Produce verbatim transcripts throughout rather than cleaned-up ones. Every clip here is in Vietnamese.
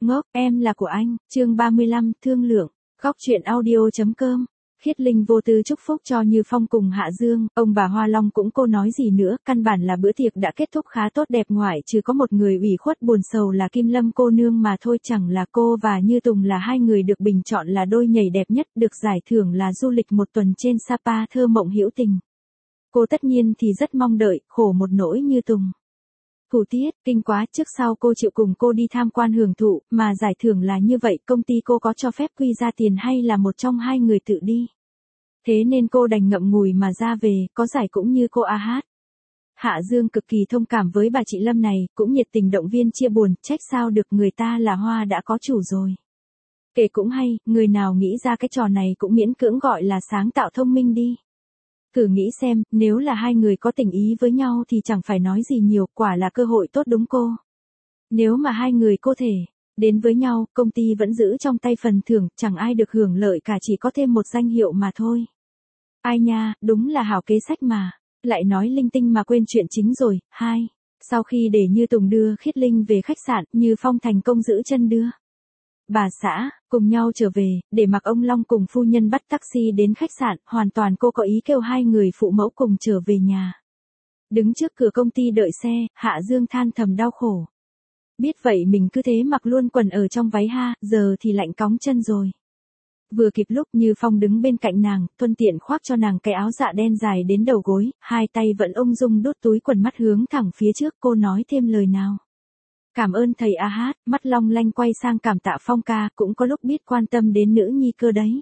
Ngốc, em là của anh, chương ba mươi lăm, thương lượng, góc truyện audio.com. Khiết Linh vô tư chúc phúc cho Như Phong cùng Hạ Dương, ông bà Hoa Long cũng cô nói gì nữa, căn bản là bữa tiệc đã kết thúc khá tốt đẹp, ngoại trừ có một người ủy khuất buồn sầu là Kim Lâm cô nương mà thôi. Chẳng là cô và Như Tùng là hai người được bình chọn là đôi nhảy đẹp nhất, được giải thưởng là du lịch một tuần trên Sapa thơ mộng hữu tình. Cô tất nhiên thì rất mong đợi, khổ một nỗi Như Tùng. Thủ tiết, kinh quá, trước sau cô chịu cùng cô đi tham quan hưởng thụ, mà giải thưởng là như vậy, công ty cô có cho phép quy ra tiền hay là một trong hai người tự đi. Thế nên cô đành ngậm ngùi mà ra về, có giải cũng như cô a hát. Hạ Dương cực kỳ thông cảm với bà chị Lâm này, cũng nhiệt tình động viên chia buồn, trách sao được, người ta là hoa đã có chủ rồi. Kể cũng hay, người nào nghĩ ra cái trò này cũng miễn cưỡng gọi là sáng tạo thông minh đi. Thử nghĩ xem, nếu là hai người có tình ý với nhau thì chẳng phải nói gì nhiều, quả là cơ hội tốt đúng cô. Nếu mà hai người có thể đến với nhau, công ty vẫn giữ trong tay phần thưởng, chẳng ai được hưởng lợi cả, chỉ có thêm một danh hiệu mà thôi. Ai nha, đúng là hảo kế sách mà. Lại nói linh tinh mà quên chuyện chính rồi. Hai. Sau khi để Như Tùng đưa Khiết Linh về khách sạn, Như Phong thành công giữ chân đưa bà xã cùng nhau trở về, để mặc ông Long cùng phu nhân bắt taxi đến khách sạn, hoàn toàn cô có ý kêu hai người phụ mẫu cùng trở về nhà. Đứng trước cửa công ty đợi xe, Hạ Dương than thầm đau khổ. Biết vậy mình cứ thế mặc luôn quần ở trong váy ha, giờ thì lạnh cóng chân rồi. Vừa kịp lúc Như Phong đứng bên cạnh nàng, thuận tiện khoác cho nàng cái áo dạ đen dài đến đầu gối, hai tay vẫn ung dung đút túi quần, mắt hướng thẳng phía trước, cô nói thêm lời nào. Cảm ơn thầy a hát, mắt long lanh quay sang cảm tạ Phong ca, cũng có lúc biết quan tâm đến nữ nhi cơ đấy.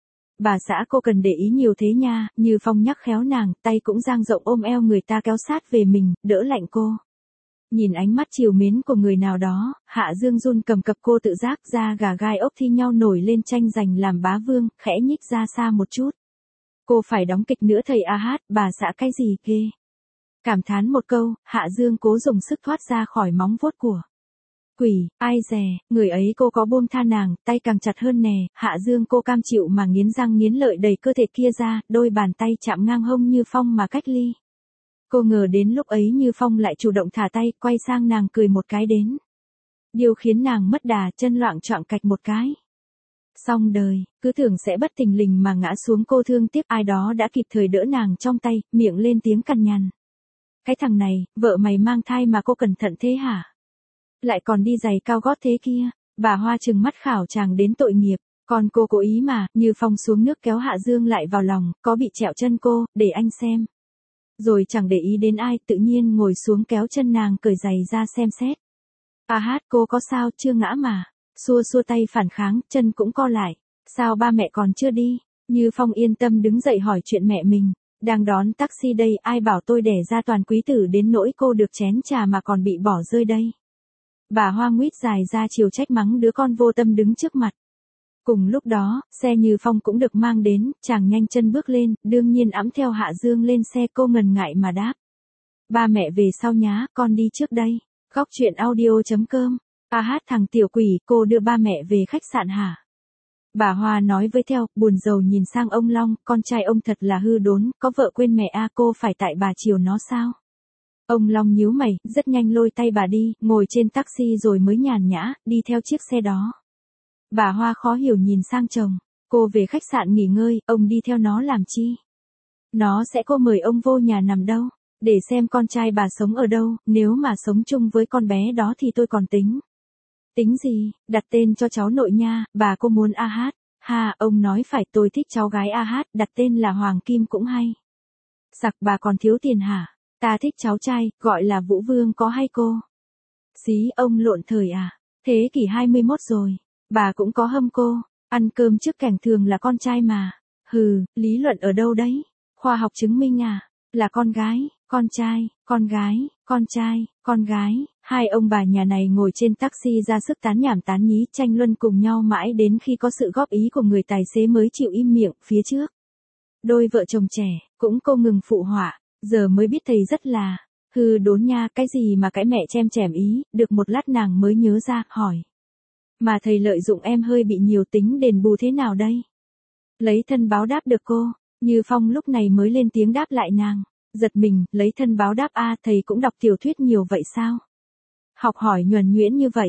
Bà xã cô cần để ý nhiều thế nha, Như Phong nhắc khéo nàng, tay cũng dang rộng ôm eo người ta kéo sát về mình, đỡ lạnh cô. Nhìn ánh mắt trìu mến của người nào đó, Hạ Dương run cầm cập, cô tự giác ra gà gai ốc thi nhau nổi lên tranh giành làm bá vương, khẽ nhích ra xa một chút. Cô phải đóng kịch nữa thầy a hát, bà xã cái gì ghê. Cảm thán một câu, Hạ Dương cố dùng sức thoát ra khỏi móng vuốt của quỷ, ai dè, người ấy cô có buông tha nàng, tay càng chặt hơn nè, Hạ Dương cô cam chịu mà nghiến răng nghiến lợi đẩy cơ thể kia ra, đôi bàn tay chạm ngang hông Như Phong mà cách ly. Cô ngờ đến lúc ấy Như Phong lại chủ động thả tay, quay sang nàng cười một cái đến. Điều khiến nàng mất đà, chân loạng choạng cạch một cái. Xong đời, cứ tưởng sẽ bất thình lình mà ngã xuống, cô thương tiếc ai đó đã kịp thời đỡ nàng trong tay, miệng lên tiếng cằn nhằn. Cái thằng này, vợ mày mang thai mà cô cẩn thận thế hả? Lại còn đi giày cao gót thế kia. Bà Hoa trừng mắt khảo chàng đến tội nghiệp. Còn cô cố ý mà, Như Phong xuống nước kéo Hạ Dương lại vào lòng, có bị trẹo chân cô, để anh xem. Rồi chẳng để ý đến ai, tự nhiên ngồi xuống kéo chân nàng cởi giày ra xem xét. A hát, cô có sao, chưa ngã mà. Xua xua tay phản kháng, chân cũng co lại. Sao ba mẹ còn chưa đi? Như Phong yên tâm đứng dậy hỏi chuyện mẹ mình. Đang đón taxi đây, ai bảo tôi đẻ ra toàn quý tử đến nỗi cô được chén trà mà còn bị bỏ rơi đây. Bà Hoa nguyết dài ra chiều trách mắng đứa con vô tâm đứng trước mặt. Cùng lúc đó, xe Như Phong cũng được mang đến, chàng nhanh chân bước lên, đương nhiên ẵm theo Hạ Dương lên xe, cô ngần ngại mà đáp. Ba mẹ về sau nhá, con đi trước đây. Góc truyện audio.com. A hát, thằng tiểu quỷ, cô đưa ba mẹ về khách sạn hả? Bà Hoa nói với theo, buồn rầu nhìn sang ông Long, con trai ông thật là hư đốn, có vợ quên mẹ a, cô phải tại bà chiều nó sao? Ông Long nhíu mày, rất nhanh lôi tay bà đi, ngồi trên taxi rồi mới nhàn nhã, đi theo chiếc xe đó. Bà Hoa khó hiểu nhìn sang chồng, cô về khách sạn nghỉ ngơi, ông đi theo nó làm chi? Nó sẽ cô mời ông vô nhà nằm đâu, để xem con trai bà sống ở đâu, nếu mà sống chung với con bé đó thì tôi còn tính. Tính gì, đặt tên cho cháu nội nha, bà cô muốn a hát. Ha, ông nói phải, tôi thích cháu gái a hát, đặt tên là Hoàng Kim cũng hay. Sặc, bà còn thiếu tiền hả? Ta thích cháu trai, gọi là Vũ Vương có hay cô? Xí, ông lộn thời à? Thế kỷ hai mươi mốt rồi, bà cũng có hâm cô, ăn cơm trước cảnh thường là con trai mà. Hừ, lý luận ở đâu đấy? Khoa học chứng minh à? Là con gái, con trai, con gái, con trai, con gái. Hai ông bà nhà này ngồi trên taxi ra sức tán nhảm tán nhí, tranh luân cùng nhau mãi đến khi có sự góp ý của người tài xế mới chịu im miệng. Phía trước, đôi vợ chồng trẻ, cũng cô ngừng phụ họa, giờ mới biết thầy rất là hư đốn nha, cái gì mà cái mẹ chem chẻm ý, được một lát nàng mới nhớ ra, hỏi. Mà thầy lợi dụng em hơi bị nhiều, tính đền bù thế nào đây? Lấy thân báo đáp được cô, Như Phong lúc này mới lên tiếng đáp lại nàng, giật mình, lấy thân báo đáp a, thầy cũng đọc tiểu thuyết nhiều vậy sao? Học hỏi nhuần nhuyễn như vậy,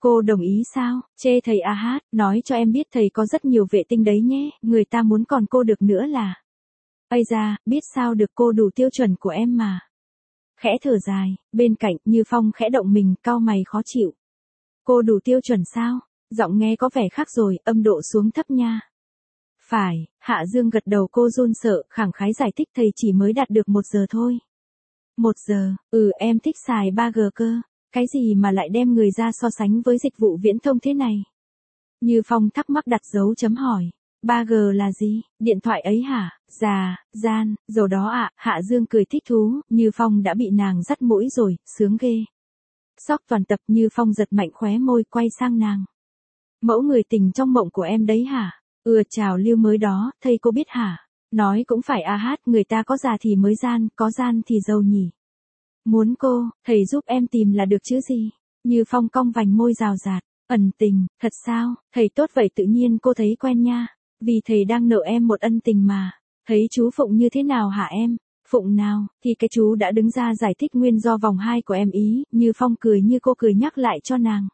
Cô đồng ý sao? Chê thầy a hát, nói cho em biết thầy có rất nhiều vệ tinh đấy nhé, người ta muốn còn cô được nữa là. Ây da, biết sao được cô đủ tiêu chuẩn của em mà. Khẽ thở dài, bên cạnh Như Phong khẽ động mình, cau mày khó chịu. Cô đủ tiêu chuẩn sao? Giọng nghe có vẻ khác rồi, âm độ xuống thấp nha. Phải, Hạ Dương gật đầu, cô run sợ, khẳng khái giải thích thầy chỉ mới đạt được một giờ thôi. Một giờ, ừ em thích xài ba G cơ. Cái gì mà lại đem người ra so sánh với dịch vụ viễn thông thế này? Như Phong thắc mắc đặt dấu chấm hỏi. ba G là gì? Điện thoại ấy hả? Già, gian, dầu đó ạ. À. Hạ Dương cười thích thú, Như Phong đã bị nàng dắt mũi rồi, sướng ghê. Sóc toàn tập. Như Phong giật mạnh khóe môi quay sang nàng. Mẫu người tình trong mộng của em đấy hả? Ừ chào lưu mới đó, thầy cô biết hả? Nói cũng phải a hát, người ta có già thì mới gian, có gian thì giàu nhỉ. Muốn cô, thầy giúp em tìm là được chứ gì? Như Phong cong vành môi rào rạt, ẩn tình, thật sao? Thầy tốt vậy tự nhiên cô thấy quen nha. Vì thầy đang nợ em một ân tình mà. Thấy chú Phụng như thế nào hả em? Phụng nào? Thì cái chú đã đứng ra giải thích nguyên do vòng hai của em ý. Như Phong cười như cô cười nhắc lại cho nàng.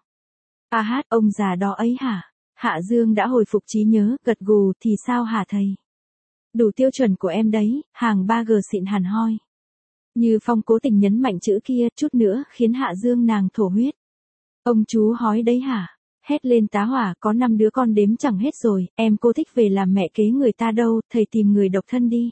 A hát, ông già đó ấy hả? Hạ Dương đã hồi phục trí nhớ, gật gù, thì sao hả thầy? Đủ tiêu chuẩn của em đấy, hàng ba G xịn hẳn hoi. Như Phong cố tình nhấn mạnh chữ kia, chút nữa khiến Hạ Dương nàng thổ huyết. Ông chú hói đấy hả? Hét lên tá hỏa, có năm đứa con đếm chẳng hết rồi, em cô thích về làm mẹ kế người ta đâu, thầy tìm người độc thân đi.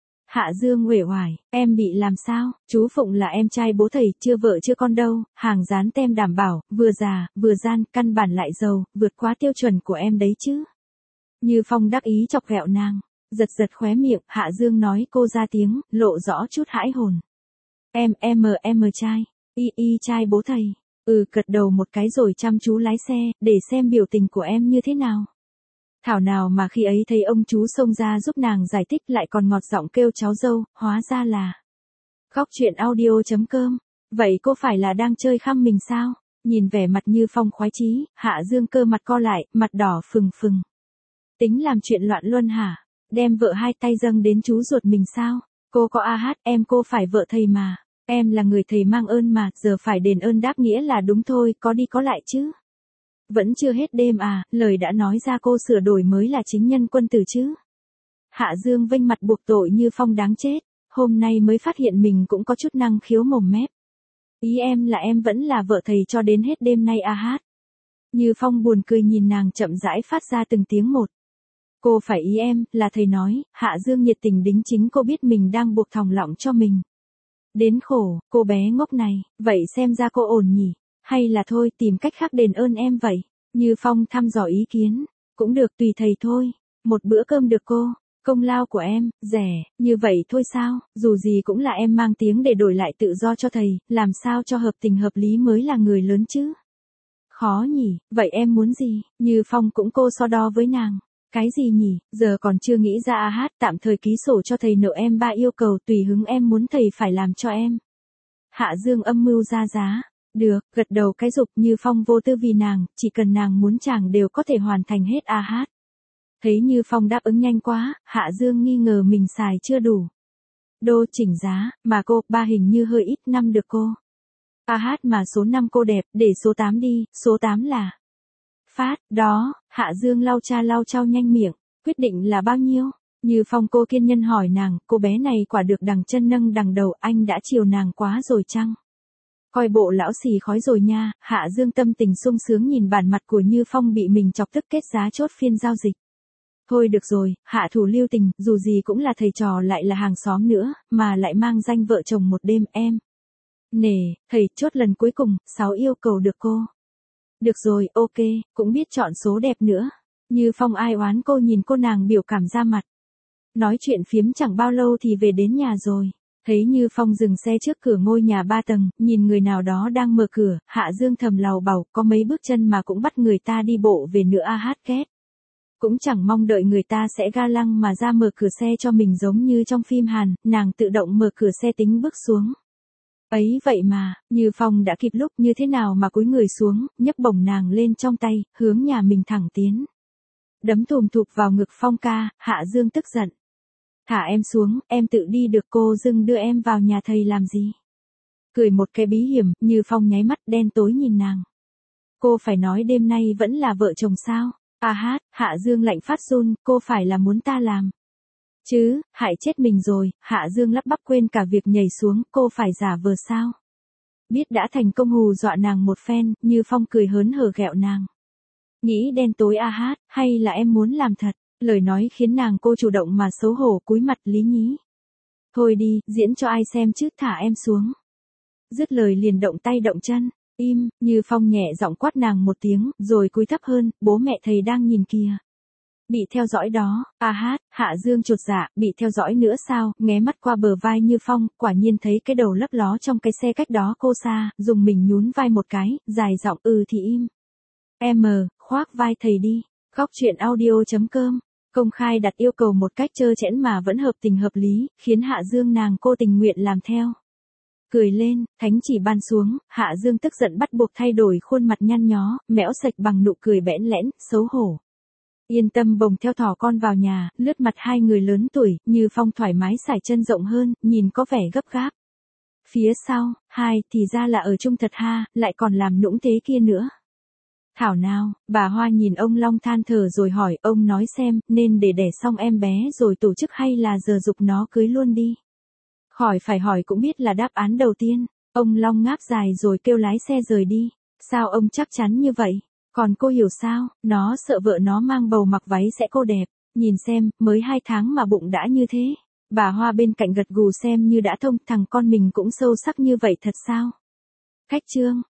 Hạ Dương uể oải, em bị làm sao? Chú Phụng là em trai bố thầy, chưa vợ chưa con đâu, hàng dán tem đảm bảo, vừa già, vừa gian, căn bản lại giàu, vượt quá tiêu chuẩn của em đấy chứ. Như Phong đắc ý chọc ghẹo nàng, giật giật khóe miệng, Hạ Dương nói cô ra tiếng, lộ rõ chút hãi hồn. Em, em, em trai, y y trai bố thầy, ừ gật đầu một cái rồi chăm chú lái xe, để xem biểu tình của em như thế nào. Thảo nào mà khi ấy thấy ông chú xông ra giúp nàng giải thích lại còn ngọt giọng kêu cháu dâu, hóa ra là. Góc truyện audio chấm com, vậy cô phải là đang chơi khăm mình sao? Nhìn vẻ mặt Như Phong khoái chí, Hạ Dương cơ mặt co lại, mặt đỏ phừng phừng. Tính làm chuyện loạn luân hả? Đem vợ hai tay dâng đến chú ruột mình sao? Cô có a hát, em cô phải vợ thầy mà. Em là người thầy mang ơn mà, giờ phải đền ơn đáp nghĩa là đúng thôi, có đi có lại chứ. Vẫn chưa hết đêm à, lời đã nói ra cô sửa đổi mới là chính nhân quân tử chứ. Hạ Dương vênh mặt buộc tội Như Phong đáng chết, hôm nay mới phát hiện mình cũng có chút năng khiếu mồm mép. Ý em là em vẫn là vợ thầy cho đến hết đêm nay a hát. Như Phong buồn cười nhìn nàng chậm rãi phát ra từng tiếng một. Cô phải ý em, là thầy nói, Hạ Dương nhiệt tình đính chính cô biết mình đang buộc thòng lọng cho mình. Đến khổ, cô bé ngốc này, vậy xem ra cô ổn nhỉ, hay là thôi tìm cách khác đền ơn em vậy. Như Phong thăm dò ý kiến, cũng được tùy thầy thôi, một bữa cơm được cô, công lao của em, rẻ, như vậy thôi sao, dù gì cũng là em mang tiếng để đổi lại tự do cho thầy, làm sao cho hợp tình hợp lý mới là người lớn chứ. Khó nhỉ, vậy em muốn gì, Như Phong cũng cô so đo với nàng. Cái gì nhỉ, giờ còn chưa nghĩ ra a hát, tạm thời ký sổ cho thầy nợ em ba yêu cầu tùy hứng em muốn thầy phải làm cho em. Hạ Dương âm mưu ra giá, được, gật đầu cái dục. Như Phong vô tư vì nàng, chỉ cần nàng muốn chàng đều có thể hoàn thành hết a hát. Thấy Như Phong đáp ứng nhanh quá, Hạ Dương nghi ngờ mình xài chưa đủ. Đô chỉnh giá, mà cô, ba hình như hơi ít, năm được cô. a hát mà số năm cô đẹp, để số tám đi, số tám là. Phát, đó, Hạ Dương lau cha lau chau nhanh miệng, quyết định là bao nhiêu? Như Phong cô kiên nhân hỏi nàng, cô bé này quả được đằng chân nâng đằng đầu, anh đã chiều nàng quá rồi chăng? Coi bộ lão xì khói rồi nha, Hạ Dương tâm tình sung sướng nhìn bản mặt của Như Phong bị mình chọc tức kết giá chốt phiên giao dịch. Thôi được rồi, hạ thủ lưu tình, dù gì cũng là thầy trò lại là hàng xóm nữa, mà lại mang danh vợ chồng một đêm em. Nè, thầy chốt lần cuối cùng, sáu yêu cầu được cô. Được rồi, ok, cũng biết chọn số đẹp nữa. Như Phong ai oán cô nhìn cô nàng biểu cảm ra mặt. Nói chuyện phiếm chẳng bao lâu thì về đến nhà rồi. Thấy Như Phong dừng xe trước cửa ngôi nhà ba tầng, nhìn người nào đó đang mở cửa, Hạ Dương thầm lầu bầu, có mấy bước chân mà cũng bắt người ta đi bộ về nữa a hát két. Cũng chẳng mong đợi người ta sẽ ga lăng mà ra mở cửa xe cho mình giống như trong phim Hàn, nàng tự động mở cửa xe tính bước xuống. Ấy vậy mà, Như Phong đã kịp lúc như thế nào mà cúi người xuống, nhấc bổng nàng lên trong tay, hướng nhà mình thẳng tiến. Đấm thùm thụp vào ngực Phong ca, Hạ Dương tức giận. Thả em xuống, em tự đi được cô dưng đưa em vào nhà thầy làm gì? Cười một cái bí hiểm, Như Phong nháy mắt đen tối nhìn nàng. Cô phải nói đêm nay vẫn là vợ chồng sao? À hát, Hạ Dương lạnh phát run, cô phải là muốn ta làm. Chứ, hại chết mình rồi, Hạ Dương lắp bắp quên cả việc nhảy xuống, cô phải giả vờ sao? Biết đã thành công hù dọa nàng một phen, Như Phong cười hớn hở ghẹo nàng. Nghĩ đen tối a hát, hay là em muốn làm thật? Lời nói khiến nàng cô chủ động mà xấu hổ cúi mặt lý nhí. Thôi đi, diễn cho ai xem chứ, thả em xuống. Dứt lời liền động tay động chân. Im, Như Phong nhẹ giọng quát nàng một tiếng, rồi cúi thấp hơn, bố mẹ thầy đang nhìn kìa. Bị theo dõi đó, a hát, Hạ Dương chột dạ, bị theo dõi nữa sao, nghé mắt qua bờ vai Như Phong, quả nhiên thấy cái đầu lấp ló trong cái xe cách đó cô xa, dùng mình nhún vai một cái, dài giọng ừ thì im. Em, khoác vai thầy đi, góc truyện audio.com, công khai đặt yêu cầu một cách trơ trẽn mà vẫn hợp tình hợp lý, khiến Hạ Dương nàng cô tình nguyện làm theo. Cười lên, thánh chỉ ban xuống, Hạ Dương tức giận bắt buộc thay đổi khuôn mặt nhăn nhó, mẽo sạch bằng nụ cười bẽn lẽn, xấu hổ. Yên tâm bồng theo thỏ con vào nhà, lướt mặt hai người lớn tuổi, Như Phong thoải mái sải chân rộng hơn, nhìn có vẻ gấp gáp. Phía sau, hai, thì ra là ở chung thật ha, lại còn làm nũng thế kia nữa. Thảo nào, bà Hoa nhìn ông Long than thở rồi hỏi, ông nói xem, nên để đẻ xong em bé rồi tổ chức hay là giờ giục nó cưới luôn đi. Hỏi phải hỏi cũng biết là đáp án đầu tiên, ông Long ngáp dài rồi kêu lái xe rời đi. Sao ông chắc chắn như vậy? Còn cô hiểu sao, nó sợ vợ nó mang bầu mặc váy sẽ cô đẹp, nhìn xem, mới hai tháng mà bụng đã như thế. Bà Hoa bên cạnh gật gù xem như đã thông, thằng con mình cũng sâu sắc như vậy thật sao? Khách trương.